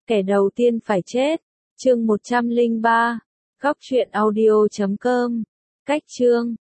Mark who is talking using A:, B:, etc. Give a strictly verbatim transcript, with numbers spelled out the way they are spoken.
A: Kẻ đầu tiên phải chết. Chương một trăm lẻ ba. Góc truyện audio chấm com. Cách chương